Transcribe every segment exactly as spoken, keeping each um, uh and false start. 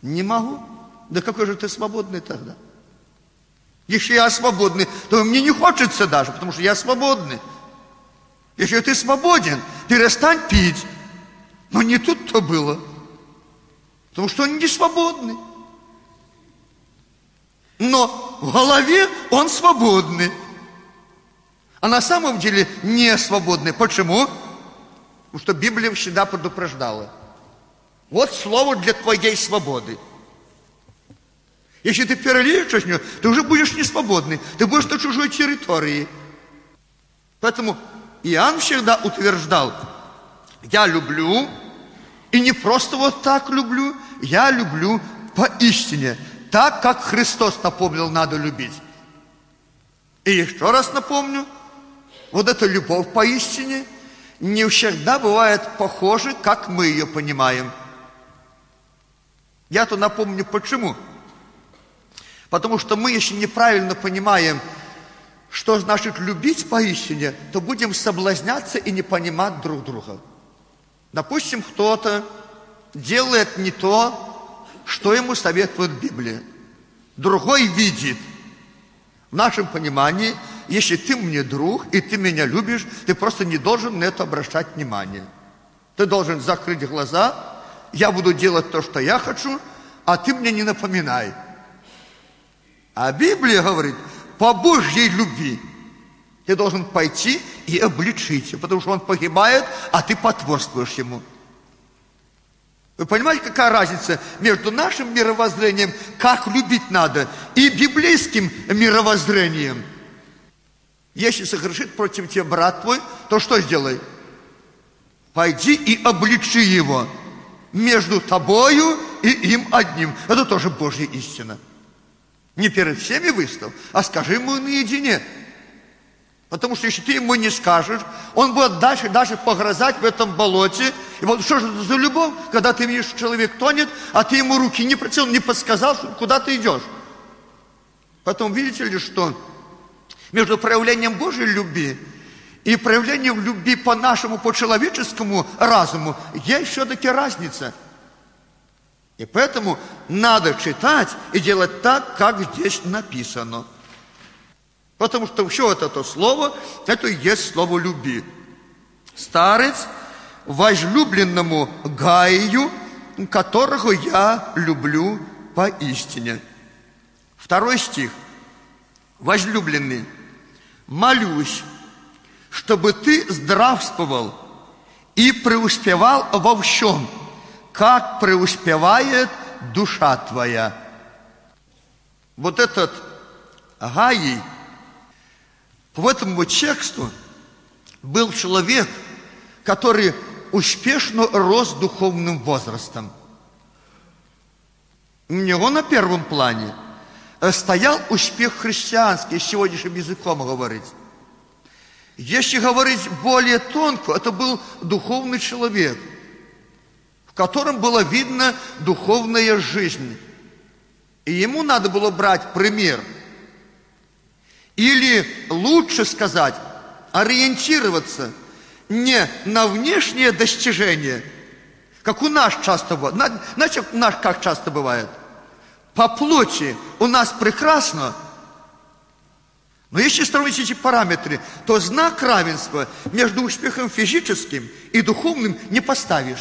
Не могу. Да какой же ты свободный тогда? Если я свободный, то мне не хочется даже, потому что я свободный. Если ты свободен, перестань пить. Но не тут-то было. Потому что он не свободный. Но в голове он свободный. А на самом деле не свободный. Почему? Потому что Библия всегда предупреждала. Вот слово для твоей свободы. Если ты перелезешь в нее, ты уже будешь не свободный. Ты будешь на чужой территории. Поэтому Иоанн всегда утверждал: я люблю, и не просто вот так люблю, я люблю поистине, так, как Христос напомнил, надо любить. И еще раз напомню, вот эта любовь поистине не всегда бывает похожа, как мы ее понимаем. Я-то напомню, почему. Потому что мы, если неправильно понимаем, что значит любить поистине, то будем соблазняться и не понимать друг друга. Допустим, кто-то делает не то, что ему советует Библия. Другой видит. В нашем понимании, если ты мне друг, и ты меня любишь, ты просто не должен на это обращать внимание. Ты должен закрыть глаза, я буду делать то, что я хочу, а ты мне не напоминай. А Библия говорит, по Божьей любви ты должен пойти и обличить его, потому что он погибает, а ты потворствуешь ему. Вы понимаете, какая разница между нашим мировоззрением, как любить надо, и библейским мировоззрением? Если согрешит против тебя брат твой, то что сделай? Пойди и обличи его между тобою и им одним. Это тоже Божья истина. Не перед всеми выстав, а скажи ему наедине. Потому что если ты ему не скажешь, он будет дальше, дальше погрызать в этом болоте. И вот что же это за любовь, когда ты видишь, что человек тонет, а ты ему руки не протянул, не подсказал, куда ты идешь. Потом видите ли, что между проявлением Божьей любви и проявлением любви по нашему, по человеческому разуму есть все-таки разница. И поэтому надо читать и делать так, как здесь написано. Потому что все это, это слово, это и есть слово любви. Старец возлюбленному Гаию, которого я люблю поистине. Второй стих. Возлюбленный, молюсь, чтобы ты здравствовал и преуспевал во всем, как преуспевает душа твоя. Вот этот Гаий, по этому тексту был человек, который успешно рос духовным возрастом. У него на первом плане стоял успех христианский, сегодняшним языком говорить. Если говорить более тонко, это был духовный человек, в котором было видно духовная жизнь. И ему надо было брать пример. Или, лучше сказать, ориентироваться не на внешние достижения, как у нас часто бывает. Знаете, у нас как часто бывает? По плоти у нас прекрасно, но если сравнить эти параметры, то знак равенства между успехом физическим и духовным не поставишь.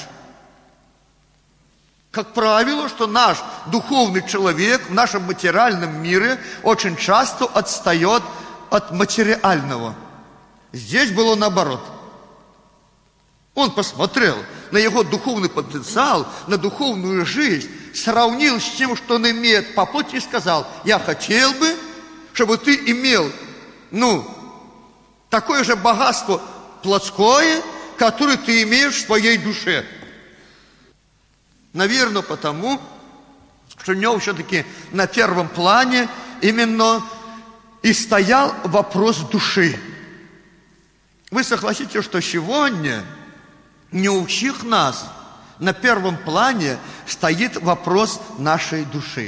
Как правило, что наш духовный человек в нашем материальном мире очень часто отстает от материального. Здесь было наоборот. Он посмотрел на его духовный потенциал, на духовную жизнь, сравнил с тем, что он имеет по плоти, и сказал: я хотел бы, чтобы ты имел, ну, такое же богатство плотское, которое ты имеешь в своей душе. Наверное, потому, что у него все-таки на первом плане именно и стоял вопрос души. Вы согласитесь, что сегодня, не у всех нас, на первом плане стоит вопрос нашей души.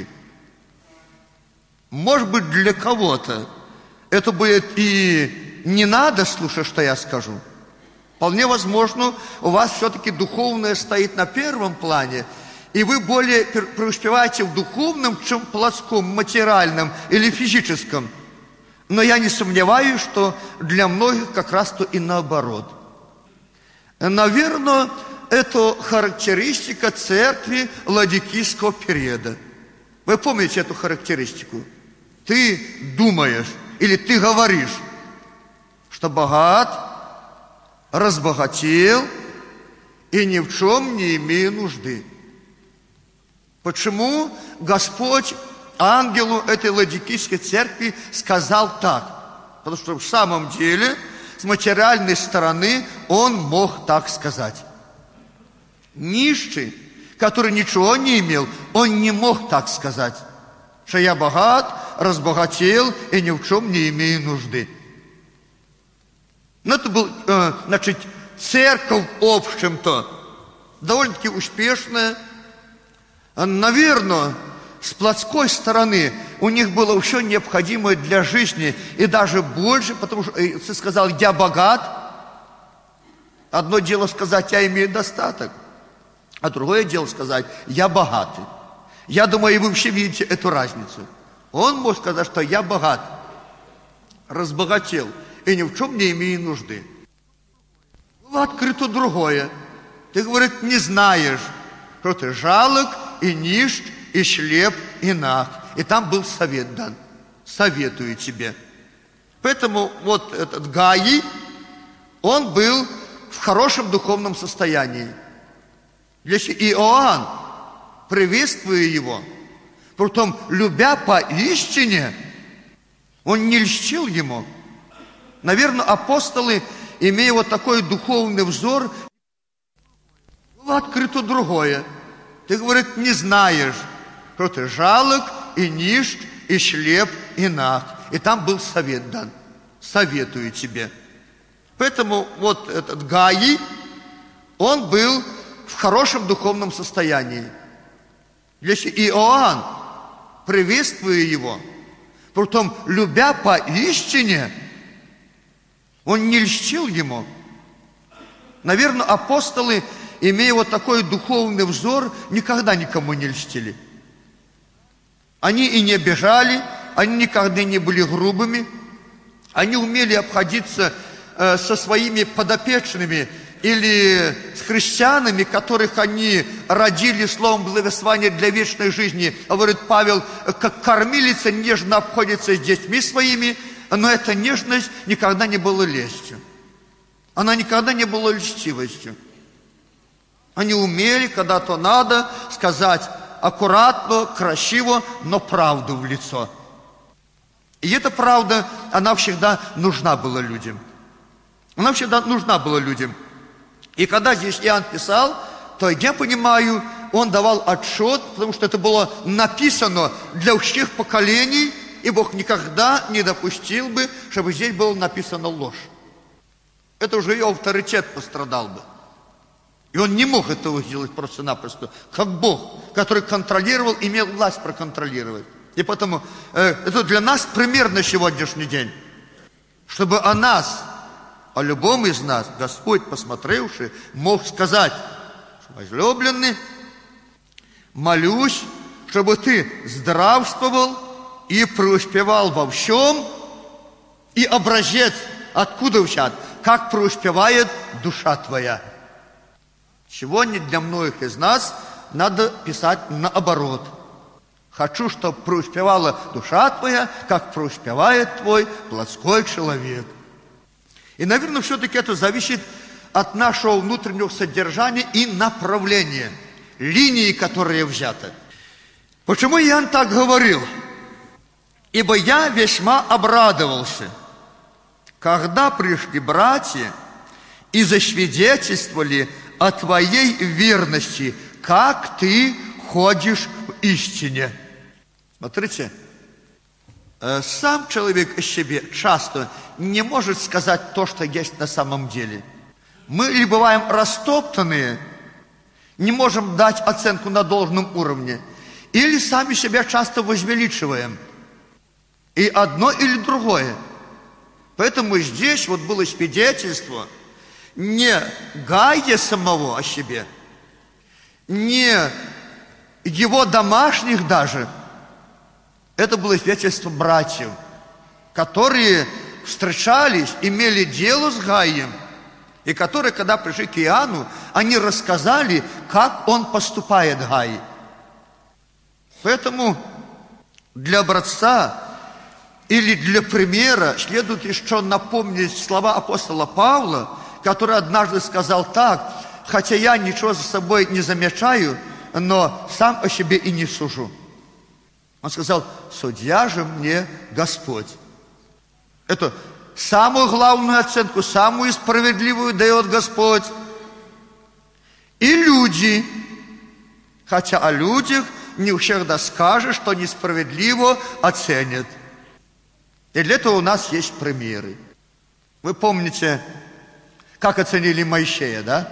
Может быть, для кого-то это будет и не надо слушать, что я скажу. Вполне возможно, у вас все-таки духовное стоит на первом плане, и вы более преуспеваете в духовном, чем в плотском, материальном или физическом. Но я не сомневаюсь, что для многих как раз то и наоборот. Наверное, это характеристика церкви ладикийского периода. Вы помните эту характеристику? Ты думаешь или ты говоришь, что богат, разбогател и ни в чем не имею нужды. Почему Господь ангелу этой ладикийской церкви сказал так? Потому что в самом деле с материальной стороны он мог так сказать. Нищий, который ничего не имел, он не мог так сказать, что я богат, разбогател и ни в чем не имею нужды. Но это был, э, значит, церковь в общем-то довольно-таки успешная. Наверное, с плотской стороны у них было все необходимое для жизни и даже больше, потому что э, ты сказал, я богат. Одно дело сказать, я имею достаток, а другое дело сказать, я богатый. Я думаю, и вы вообще видите эту разницу. Он может сказать, что я богат, разбогател и ни в чем не имею нужды. Было открыто другое. Ты, говорит, не знаешь, что ты жалок и нищ, и шлеп, и наг. И там был совет дан. Советую тебе. Поэтому вот этот Гаий, он был в хорошем духовном состоянии. Если Иоанн, приветствуя его, притом любя поистине, он не льстил ему. Наверное, апостолы, имея вот такой духовный взор, было открыто другое. Ты, говорит, не знаешь, что ты жалок и нищ, и шлеп, и наг. И там был совет дан. Советую тебе. Поэтому вот этот Гаий, он был в хорошем духовном состоянии. Если Иоанн, приветствуя его, притом любя поистине, он не льстил ему. Наверное, апостолы, имея вот такой духовный взор, никогда никому не льстили. Они и не обижали, они никогда не были грубыми, они умели обходиться э, со своими подопечными или с христианами, которых они родили словом благословения для вечной жизни. Говорит Павел, как кормилица нежно обходится с детьми своими, но эта нежность никогда не была лестью. Она никогда не была льстивостью. Они умели, когда-то надо, сказать аккуратно, красиво, но правду в лицо. И эта правда, она всегда нужна была людям. Она всегда нужна была людям. И когда здесь Иоанн писал, то я понимаю, он давал отчет, потому что это было написано для всех поколений, и Бог никогда не допустил бы, чтобы здесь было написано ложь. Это уже его авторитет пострадал бы. И он не мог этого сделать просто-напросто, как Бог, который контролировал, имел власть проконтролировать. И поэтому э, это для нас пример на сегодняшний день, чтобы о нас, о любом из нас, Господь, посмотревший, мог сказать, что, возлюбленный, молюсь, чтобы ты здравствовал и преуспевал во всем, и образец, откуда взят, как преуспевает душа твоя. Сегодня для многих из нас надо писать наоборот. Хочу, чтобы преуспевала душа твоя, как преуспевает твой плотской человек. И, наверное, все-таки это зависит от нашего внутреннего содержания и направления, линии, которые взяты. Почему Иоанн так говорил? Ибо я весьма обрадовался, когда пришли братья и засвидетельствовали о твоей верности, как ты ходишь в истине. Смотрите, сам человек о себе часто не может сказать то, что есть на самом деле. Мы ли бываем растоптанные, не можем дать оценку на должном уровне, или сами себя часто возвеличиваем. И одно или другое. Поэтому здесь вот было свидетельство не Гая самого о себе, не его домашних даже. Это было свидетельство братьев, которые встречались, имели дело с Гаием, и которые, когда пришли к Иоанну, они рассказали, как он поступает, Гай. Поэтому для образца или для примера следует еще напомнить слова апостола Павла, который однажды сказал так: «Хотя я ничего за собой не замечаю, но сам о себе и не сужу». Он сказал: «Судья же мне Господь». Это самую главную оценку, самую справедливую дает Господь. И люди, хотя о людях не всегда скажешь, что несправедливо оценят. И для этого у нас есть примеры. Вы помните, как оценили Моисея, да?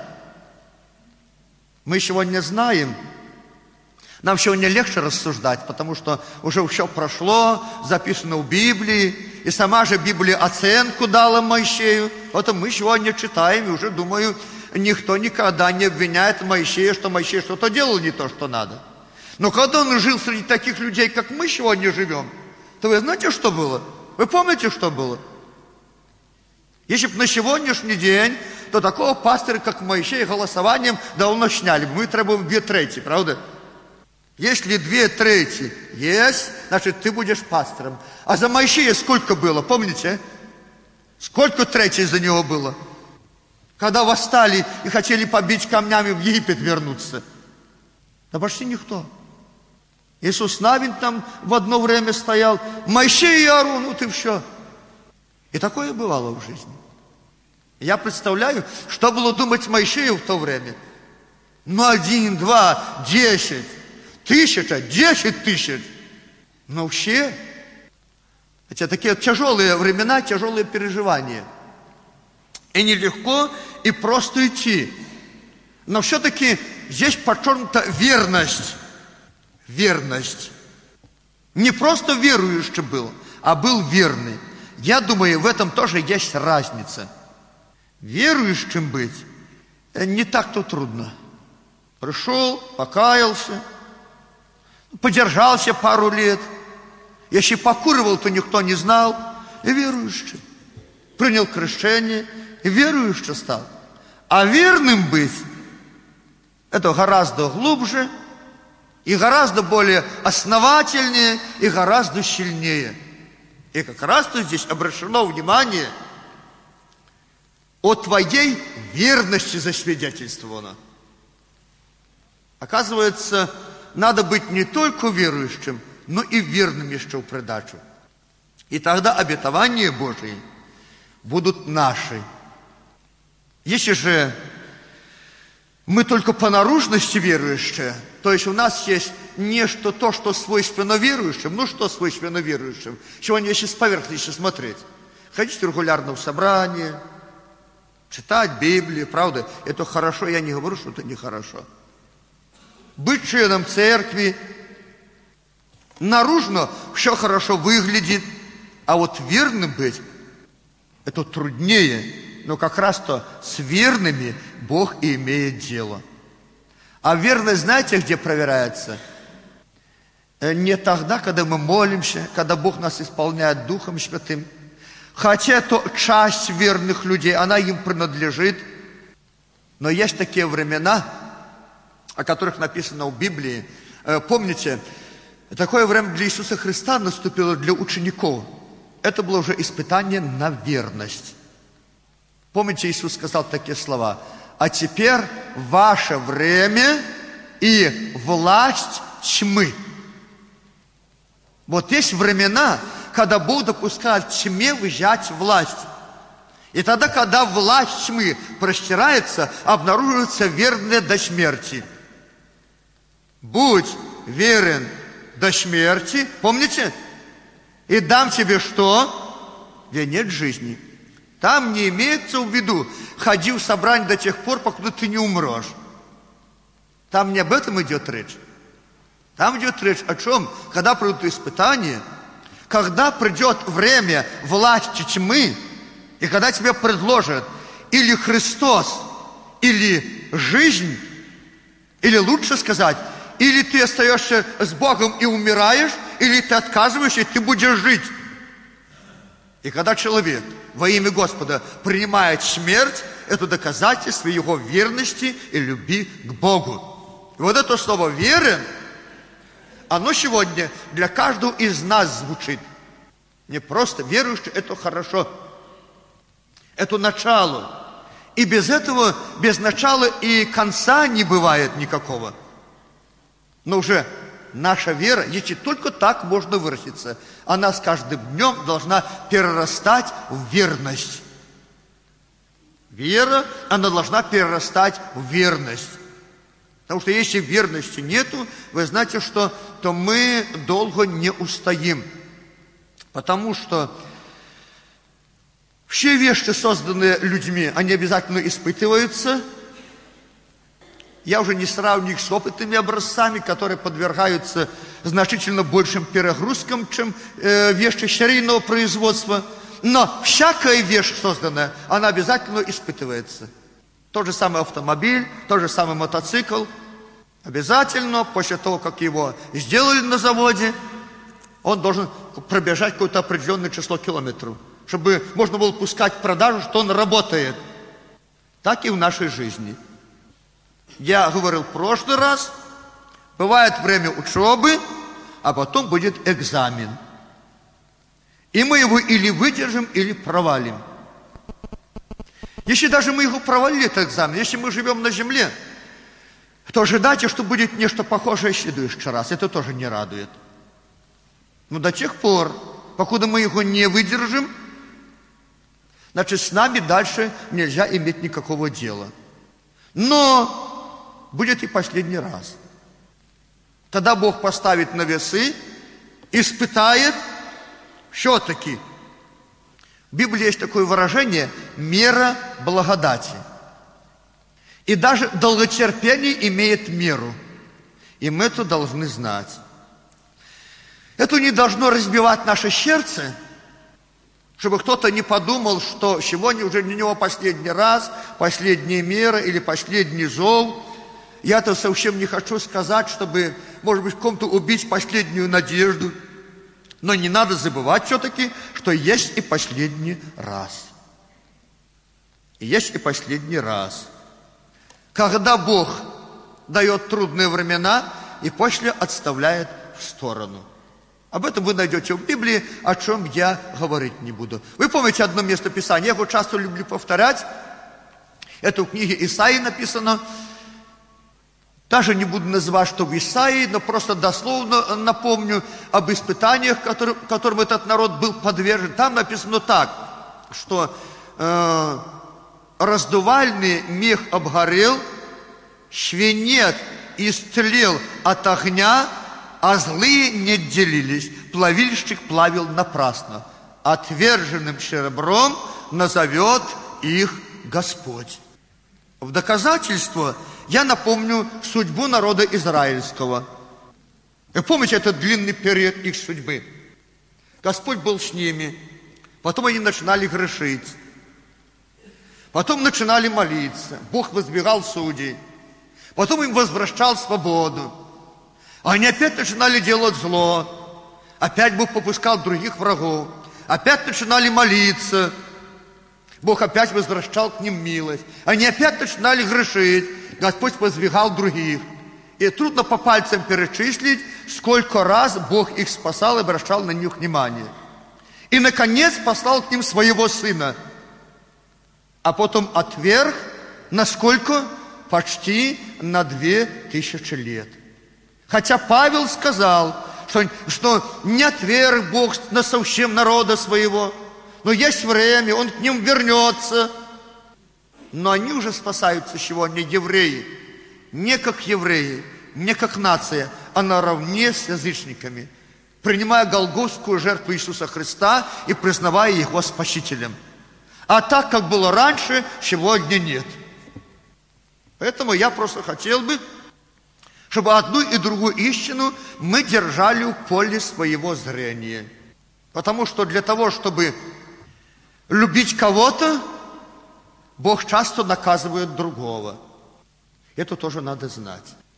Мы сегодня знаем. Нам сегодня легче рассуждать, потому что уже все прошло, записано в Библии, и сама же Библия оценку дала Моисею. Вот мы сегодня читаем, и уже, думаю, никто никогда не обвиняет Моисея, что Моисей что-то делал не то, что надо. Но когда он жил среди таких людей, как мы сегодня живем, то вы знаете, что было? Вы помните, что было? Если бы на сегодняшний день, то такого пастыря, как Моисей, голосованием давно сняли. Мы требуем две трети, правда? Если две трети есть, значит, ты будешь пастором. А за Моисея сколько было, помните? Сколько третей за него было? Когда восстали и хотели побить камнями в Египет вернуться. Да почти никто. Иисус Навин там в одно время стоял. Моисей и Аарон, ну ты все. И такое бывало в жизни. Я представляю, что было думать Моисею в то время. Ну, один, два, десять. Тысяча, десять тысяч. Но вообще, это такие тяжелые времена, тяжелые переживания. И нелегко, и просто идти. Но все-таки здесь подчеркнута верность. Верность. Не просто верующий был, а был верный. Я думаю, в этом тоже есть разница. Верующим быть не так-то трудно. Пришел, покаялся, подержался пару лет. Если покуривал, то никто не знал. И верующий. Принял крещение, и верующий стал. А верным быть, это гораздо глубже, и гораздо более основательнее, и гораздо сильнее. И как раз-то здесь обращено внимание о твоей верности засвидетельствовано. Оказывается, надо быть не только верующим, но и верным еще в придачу. И тогда обетования Божии будут наши. Если же мы только по наружности верующие, то есть у нас есть нечто то, что свойственно верующим. Ну что свойственно верующим? Сегодня если с поверхности смотреть. Ходить регулярно в собрание, читать Библию, правда? Это хорошо, я не говорю, что это нехорошо. Быть членом церкви. Наружно все хорошо выглядит, а вот верным быть, это труднее. Но как раз-то с верными Бог и имеет дело. А верность, знаете, где проверяется? Не тогда, когда мы молимся, когда Бог нас исполняет Духом Святым. Хотя то часть верных людей, она им принадлежит. Но есть такие времена, о которых написано в Библии. Помните, такое время для Иисуса Христа наступило для учеников. Это было уже испытание на верность. Помните, Иисус сказал такие слова: «А теперь ваше время и власть тьмы». Вот есть времена, когда Бог допускает тьме взять власть. И тогда, когда власть тьмы простирается, обнаруживается верные до смерти. Будь верен до смерти, помните? И дам тебе что? Венец жизни. Там не имеется в виду, ходи в собрание до тех пор, пока ты не умрешь. Там не об этом идет речь. Там идет речь о чем? Когда придут испытания, когда придет время власти тьмы, и когда тебе предложат или Христос, или жизнь, или лучше сказать, Или ты остаешься с Богом и умираешь, или ты отказываешься, и ты будешь жить. И когда человек во имя Господа принимает смерть, это доказательство его верности и любви к Богу. И вот это слово «верен», оно сегодня для каждого из нас звучит. Не просто верующий, это хорошо. Это начало. И без этого, без начала и конца не бывает никакого. Но уже наша вера, если только так можно выразиться, она с каждым днем должна перерастать в верность. Вера, она должна перерастать в верность. Потому что если верности нету, вы знаете, что то мы долго не устоим. Потому что все вещи, созданные людьми, они обязательно испытываются. Я уже не сравниваю их с опытными образцами, которые подвергаются значительно большим перегрузкам, чем э, вещи серийного производства. Но всякая вещь созданная, она обязательно испытывается. Тот же самый автомобиль, тот же самый мотоцикл. Обязательно после того, как его сделали на заводе, он должен пробежать какое-то определенное число километров, чтобы можно было пускать в продажу, что он работает. Так и в нашей жизни. Я говорил в прошлый раз, бывает время учебы, а потом будет экзамен. И мы его или выдержим, или провалим. Если даже мы его провалили, этот экзамен, если мы живем на земле, то ожидайте, что будет нечто похожее в следующий раз. Это тоже не радует. Но до тех пор, покуда мы его не выдержим, значит, с нами дальше нельзя иметь никакого дела. Но будет и последний раз. Тогда Бог поставит на весы, испытает все-таки. В Библии есть такое выражение «мера благодати». И даже долготерпение имеет меру. И мы это должны знать. Это не должно разбивать наше сердце, чтобы кто-то не подумал, что сегодня уже для него последний раз, последняя мера или последний зов. Я-то совсем не хочу сказать, чтобы, может быть, кому-то убить последнюю надежду. Но не надо забывать все-таки, что есть и последний раз. И есть и последний раз. Когда Бог дает трудные времена и после отставляет в сторону. Об этом вы найдете в Библии, о чем я говорить не буду. Вы помните одно место Писания, я его часто люблю повторять. Это в книге Исаии написано. Даже не буду называть, что в Исаии, но просто дословно напомню об испытаниях, которым, которым этот народ был подвержен. Там написано так, что э, раздувальный мех обгорел, свинец истлел от огня, а злые не делились. Плавильщик плавил напрасно. Отверженным серебром назовет их Господь. В доказательство я напомню судьбу народа израильского. Вы помните этот длинный период их судьбы? Господь был с ними. Потом они начинали грешить. Потом начинали молиться. Бог воздвигал судей. Потом им возвращал свободу. Они опять начинали делать зло. Опять Бог попускал других врагов. Опять начинали молиться. Бог опять возвращал к ним милость. Они опять начинали грешить. Господь воздвигал других. И трудно по пальцам перечислить, сколько раз Бог их спасал и обращал на них внимание. И, наконец, послал к ним своего Сына. А потом отверг, насколько? Почти на две тысячи лет. Хотя Павел сказал, что, что не отверг Бог на совсем народа своего, но есть время, Он к ним вернется. Но они уже спасаются сегодня, евреи, не как евреи, не как нация, а наравне с язычниками, принимая голгофскую жертву Иисуса Христа и признавая Его Спасителем. А так, как было раньше, сегодня нет. Поэтому я просто хотел бы, чтобы одну и другую истину мы держали в поле своего зрения. Потому что для того, чтобы любить кого-то, Бог часто наказывает другого. Это тоже надо знать.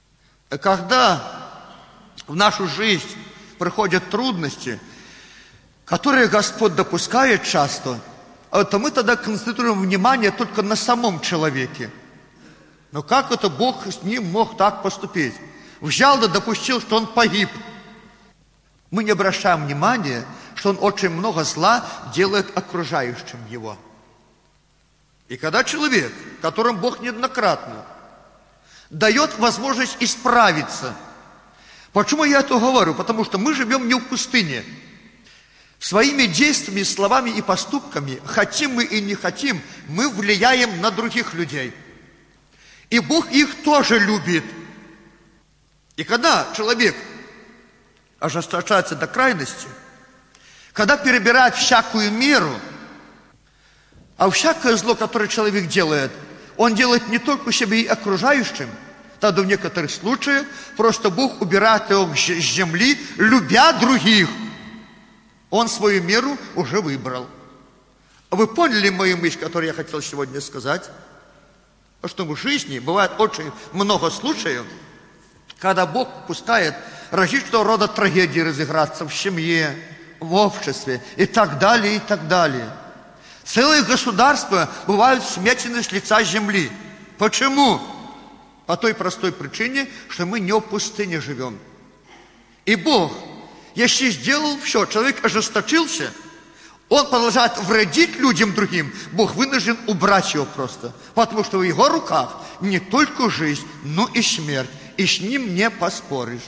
Когда в нашу жизнь приходят трудности, которые Господь допускает часто, то мы тогда концентрируем внимание только на самом человеке. Но как это Бог с ним мог так поступить? Взял да допустил, что он погиб. Мы не обращаем внимания, что он очень много зла делает окружающим его. И когда человек, которому Бог неоднократно дает возможность исправиться. Почему я это говорю? Потому что мы живем не в пустыне. Своими действиями, словами и поступками, хотим мы и не хотим, мы влияем на других людей. И Бог их тоже любит. И когда человек ожесточается до крайности, когда перебирает всякую меру, а всякое зло, которое человек делает, он делает не только себе и окружающим, тогда в некоторых случаях просто Бог убирает его с земли, любя других. Он свою меру уже выбрал. Вы поняли мою мысль, которую я хотел сегодня сказать? Что в жизни бывает очень много случаев, когда Бог пускает различного рода трагедии разыграться в семье, в обществе и так далее, и так далее. Целые государства бывают сметены с лица земли. Почему? По той простой причине, что мы не в пустыне живем. И Бог, если сделал все, человек ожесточился, он продолжает вредить людям другим, Бог вынужден убрать его просто. Потому что в его руках не только жизнь, но и смерть. И с ним не поспоришь.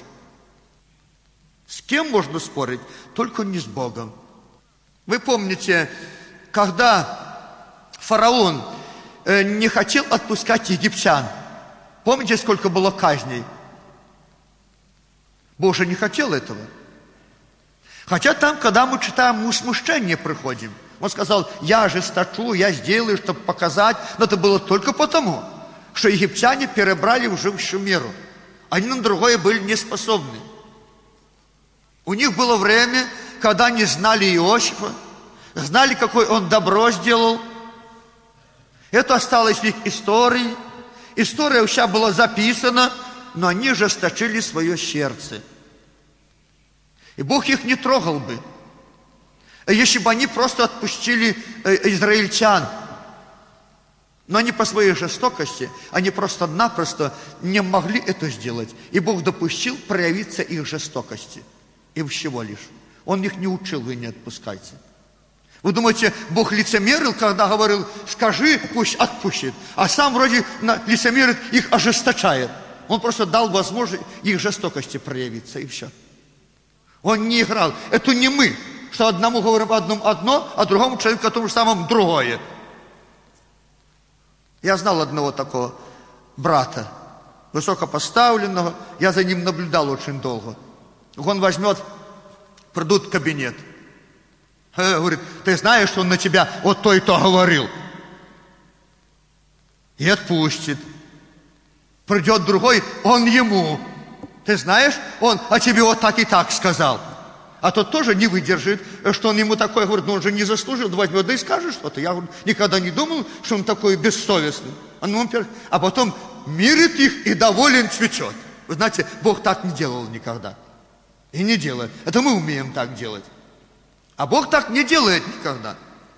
С кем можно спорить? Только не с Богом. Вы помните, когда фараон не хотел отпускать египтян, помните, сколько было казней? Бог же не хотел этого. Хотя там, когда мы читаем, мы в смущение приходим. Он сказал, я ожесточу, я сделаю, чтобы показать. Но это было только потому, что египтяне перебрали уже всю меру. Они на другое были не способны. У них было время, когда они знали Иосифа, знали, какой он добро сделал. Это осталось в их истории. История вся была записана, но они ожесточили свое сердце. И Бог их не трогал бы, если бы они просто отпустили израильтян. Но они по своей жестокости, они просто-напросто не могли это сделать. И Бог допустил проявиться их жестокости. И всего лишь. Он их не учил, вы не отпускайте. Вы думаете, Бог лицемерил, когда говорил, скажи, пусть отпустит. А сам вроде лицемерит, их ожесточает. Он просто дал возможность их жестокости проявиться, и все. Он не играл. Это не мы, что одному говорим одному одно, а другому человеку, которому самому другое. Я знал одного такого брата, высокопоставленного, я за ним наблюдал очень долго. Он возьмет, придут в кабинет. Говорит, ты знаешь, что он на тебя вот то и то говорил? И отпустит. Придет другой, он ему. Ты знаешь, он о тебе вот так и так сказал. А тот тоже не выдержит, что он ему такое говорит, но он же не заслужил, возьмет, да и скажет что-то. Я никогда не думал, что он такой бессовестный. А потом мирит их и доволен цветет. Вы знаете, Бог так не делал никогда. И не делает. Это мы умеем так делать. А Бог так не делает никогда.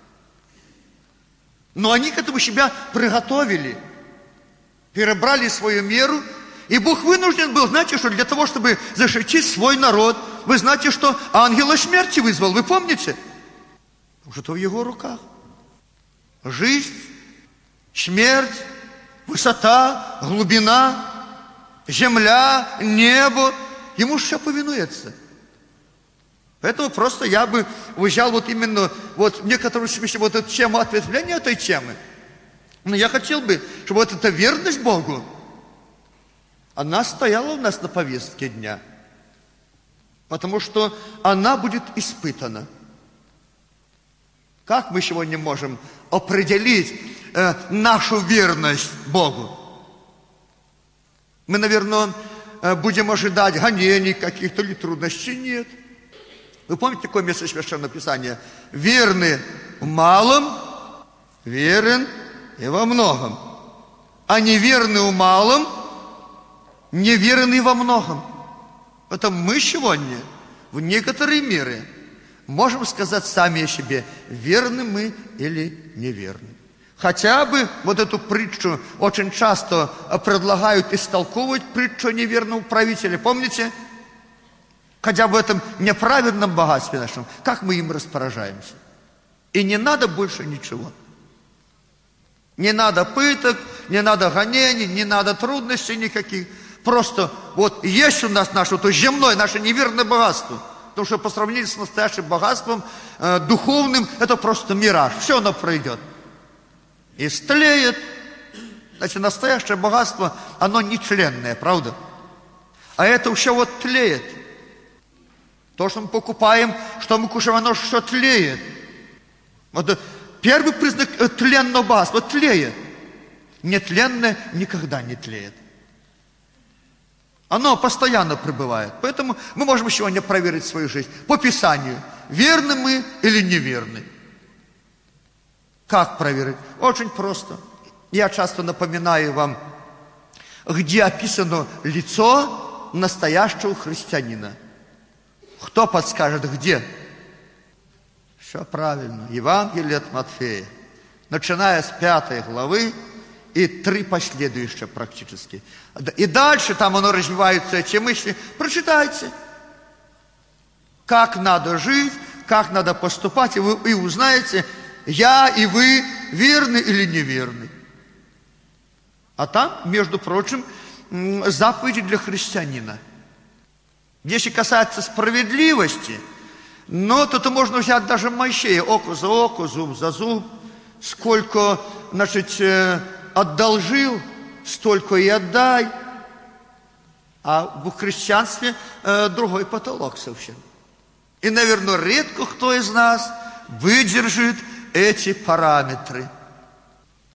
Но они к этому себя приготовили. Перебрали свою меру. И Бог вынужден был, знаете, что для того, чтобы защитить свой народ, вы знаете, что ангела смерти вызвал, вы помните? Потому что это в его руках. Жизнь, смерть, высота, глубина, земля, небо. Ему все повинуется. Поэтому просто я бы взял вот именно, вот в некотором смысле, вот эту тему ответвления этой темы. Но я хотел бы, чтобы вот эта верность Богу, она стояла у нас на повестке дня. Потому что она будет испытана. Как мы сегодня можем определить э, нашу верность Богу? Мы, наверное, э, будем ожидать гонений каких-то или трудностей? Нет. Вы помните такое место Священного Писания? Верный в малом, верен и во многом. А неверный в малом, неверны во многом. Это мы сегодня в некоторой мере можем сказать сами о себе, верны мы или неверны. Хотя бы вот эту притчу очень часто предлагают истолковывать притчу о неверном правителе. Помните? Хотя бы в этом неправедном богатстве нашем, как мы им распоряжаемся. И не надо больше ничего. Не надо пыток, не надо гонений, не надо трудностей никаких. Просто вот есть у нас наше то земное, наше неверное богатство. Потому что по сравнению с настоящим богатством э, духовным, это просто мираж. Все оно пройдет. И стлеет. Значит, настоящее богатство, оно нетленное, правда? А это все вот тлеет. То, что мы покупаем, что мы кушаем, оно все тлеет. Вот первый признак тленного богатства – тлеет. Нетленное никогда не тлеет. Оно постоянно пребывает. Поэтому мы можем сегодня проверить свою жизнь по Писанию. Верны мы или неверны? Как проверить? Очень просто. Я часто напоминаю вам, где описано лицо настоящего христианина. Кто подскажет, где? Все правильно. Евангелие от Матфея. Начиная с пятой главы и три последующие практически. И дальше там оно развиваются, эти мысли. Прочитайте. Как надо жить, как надо поступать, и вы и узнаете, я и вы верны или неверны. А там, между прочим, заповеди для христианина. Если касается справедливости, но то, то можно взять даже Моисея, око за око, зуб за зуб. Сколько, значит, одолжил, столько и отдай. А в христианстве э, другой потолок совсем. И, наверное, редко кто из нас выдержит эти параметры.